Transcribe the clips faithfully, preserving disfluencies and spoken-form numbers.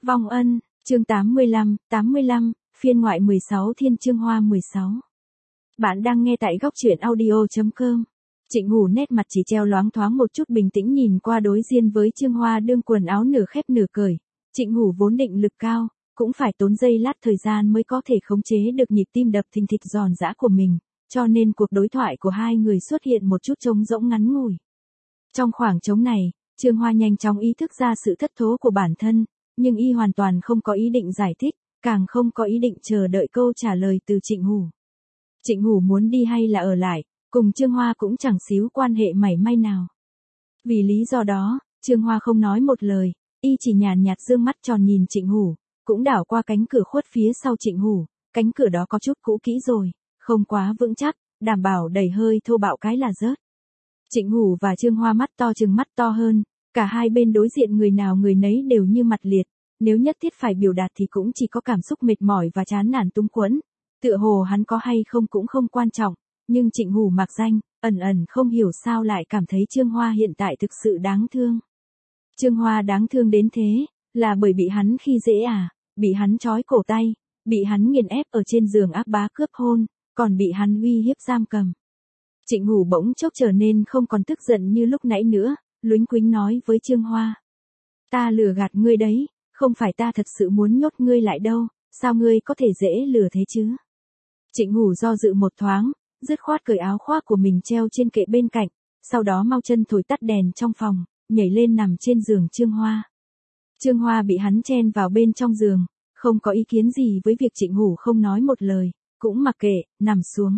Vong ân, chương tám mươi lăm, tám mươi lăm, phiên ngoại mười sáu Thiên Chương Hoa mười sáu. Bạn đang nghe tại góc truyện audio chấm com. Trịnh Hủ nét mặt chỉ treo loáng thoáng một chút bình tĩnh nhìn qua đối diện với Chương Hoa đương quần áo nửa khép nửa cởi. Trịnh Hủ vốn định lực cao, cũng phải tốn giây lát thời gian mới có thể khống chế được nhịp tim đập thình thịch giòn giã của mình, cho nên cuộc đối thoại của hai người xuất hiện một chút trống rỗng ngắn ngủi. Trong khoảng trống này, Chương Hoa nhanh chóng ý thức ra sự thất thố của bản thân, nhưng y hoàn toàn không có ý định giải thích, càng không có ý định chờ đợi câu trả lời từ Trịnh Hủ. Trịnh Hủ muốn đi hay là ở lại, cùng Chương Hoa cũng chẳng xíu quan hệ mảy may nào. Vì lý do đó, Chương Hoa không nói một lời, y chỉ nhàn nhạt dương mắt tròn nhìn Trịnh Hủ, cũng đảo qua cánh cửa khuất phía sau Trịnh Hủ, cánh cửa đó có chút cũ kỹ rồi, không quá vững chắc, đảm bảo đầy hơi thô bạo cái là rớt. Trịnh Hủ và Chương Hoa mắt to chừng mắt to hơn, cả hai bên đối diện người nào người nấy đều như mặt liệt, nếu nhất thiết phải biểu đạt thì cũng chỉ có cảm xúc mệt mỏi và chán nản túng quẫn, tựa hồ hắn có hay không cũng không quan trọng, nhưng Trịnh Hủ mặc danh, ẩn ẩn không hiểu sao lại cảm thấy Chương Hoa hiện tại thực sự đáng thương. Chương Hoa đáng thương đến thế, là bởi bị hắn khi dễ à, bị hắn trói cổ tay, bị hắn nghiền ép ở trên giường áp bá cướp hôn, còn bị hắn uy hiếp giam cầm. Trịnh Hủ bỗng chốc trở nên không còn tức giận như lúc nãy nữa, luếnh quính nói với Chương Hoa. Ta lừa gạt ngươi đấy, không phải ta thật sự muốn nhốt ngươi lại đâu, sao ngươi có thể dễ lừa thế chứ? Trịnh Hủ do dự một thoáng, dứt khoát cởi áo khoác của mình treo trên kệ bên cạnh, sau đó mau chân thổi tắt đèn trong phòng, nhảy lên nằm trên giường Chương Hoa. Chương Hoa bị hắn chen vào bên trong giường, không có ý kiến gì với việc Trịnh Hủ không nói một lời, cũng mặc kệ, nằm xuống.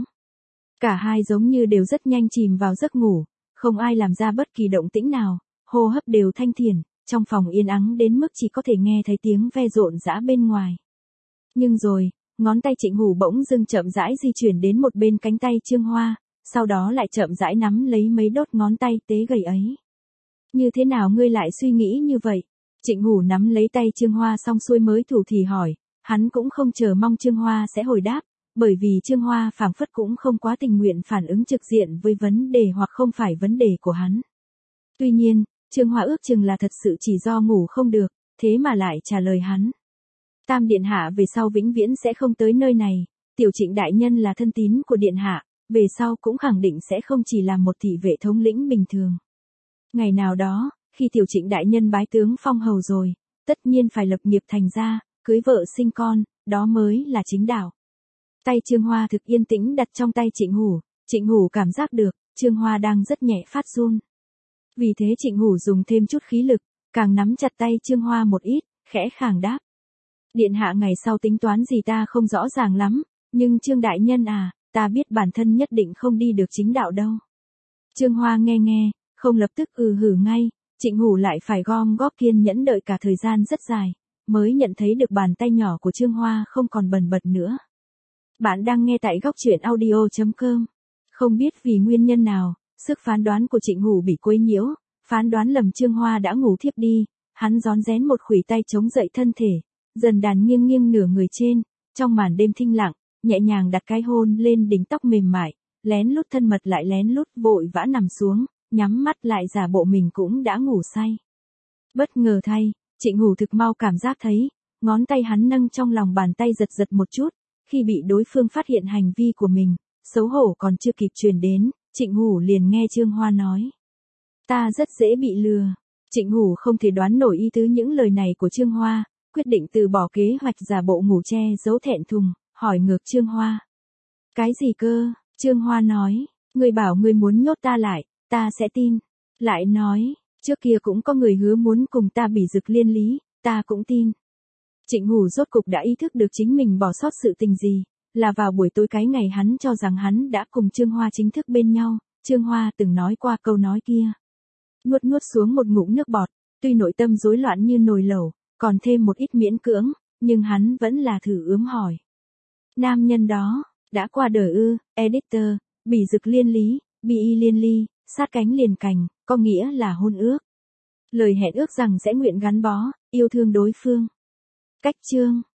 Cả hai giống như đều rất nhanh chìm vào giấc ngủ, không ai làm ra bất kỳ động tĩnh nào, hô hấp đều thanh thiền, trong phòng yên ắng đến mức chỉ có thể nghe thấy tiếng ve rộn rã bên ngoài. Nhưng rồi, ngón tay Trịnh Hủ bỗng dưng chậm rãi di chuyển đến một bên cánh tay Chương Hoa, sau đó lại chậm rãi nắm lấy mấy đốt ngón tay tế gầy ấy. Như thế nào ngươi lại suy nghĩ như vậy? Trịnh Hủ nắm lấy tay Chương Hoa xong xuôi mới thủ thỉ hỏi, hắn cũng không chờ mong Chương Hoa sẽ hồi đáp, bởi vì Chương Hoa phảng phất cũng không quá tình nguyện phản ứng trực diện với vấn đề hoặc không phải vấn đề của hắn. Tuy nhiên, Chương Hoa ước chừng là thật sự chỉ do ngủ không được, thế mà lại trả lời hắn. Tam điện hạ về sau vĩnh viễn sẽ không tới nơi này, tiểu Trịnh đại nhân là thân tín của điện hạ, về sau cũng khẳng định sẽ không chỉ là một thị vệ thống lĩnh bình thường. Ngày nào đó, khi tiểu Trịnh đại nhân bái tướng phong hầu rồi, tất nhiên phải lập nghiệp thành gia, cưới vợ sinh con, đó mới là chính đạo. Tay Chương Hoa thực yên tĩnh đặt trong tay Trịnh Hủ, Trịnh Hủ cảm giác được, Chương Hoa đang rất nhẹ phát run. Vì thế Trịnh Hủ dùng thêm chút khí lực, càng nắm chặt tay Chương Hoa một ít, khẽ khàng đáp. Điện hạ ngày sau tính toán gì ta không rõ ràng lắm, nhưng Chương đại nhân à, ta biết bản thân nhất định không đi được chính đạo đâu. Chương Hoa nghe nghe, không lập tức ừ hử ngay, Trịnh Hủ lại phải gom góp kiên nhẫn đợi cả thời gian rất dài, mới nhận thấy được bàn tay nhỏ của Chương Hoa không còn bần bật nữa. Bạn đang nghe tại góc truyện audio chấm com. Không biết vì nguyên nhân nào, sức phán đoán của Trịnh Hủ bị quấy nhiễu, phán đoán lầm Chương Hoa đã ngủ thiếp đi, hắn rón rén một khuỷu tay chống dậy thân thể, dần đàn nghiêng nghiêng nửa người trên, trong màn đêm thinh lặng, nhẹ nhàng đặt cái hôn lên đỉnh tóc mềm mại, lén lút thân mật lại lén lút vội vã nằm xuống, nhắm mắt lại giả bộ mình cũng đã ngủ say. Bất ngờ thay, Trịnh Hủ thực mau cảm giác thấy, ngón tay hắn nâng trong lòng bàn tay giật giật một chút, khi bị đối phương phát hiện hành vi của mình, xấu hổ còn chưa kịp truyền đến, Trịnh Hủ liền nghe Chương Hoa nói. Ta rất dễ bị lừa. Trịnh Hủ không thể đoán nổi ý tứ những lời này của Chương Hoa, quyết định từ bỏ kế hoạch giả bộ ngủ che giấu thẹn thùng, hỏi ngược Chương Hoa. Cái gì cơ? Chương Hoa nói, người bảo người muốn nhốt ta lại, ta sẽ tin. Lại nói, trước kia cũng có người hứa muốn cùng ta bỉ dực liên lý, ta cũng tin. Trịnh Hủ rốt cục đã ý thức được chính mình bỏ sót sự tình gì, là vào buổi tối cái ngày hắn cho rằng hắn đã cùng Chương Hoa chính thức bên nhau, Chương Hoa từng nói qua câu nói kia. Nuốt nuốt xuống một ngụm nước bọt, tuy nội tâm rối loạn như nồi lẩu, còn thêm một ít miễn cưỡng, nhưng hắn vẫn là thử ướm hỏi. Nam nhân đó, đã qua đời ư? Editor, bỉ dực liên lý, bi y liên ly, sát cánh liền cành, có nghĩa là hôn ước. Lời hẹn ước rằng sẽ nguyện gắn bó, yêu thương đối phương. Cách chương.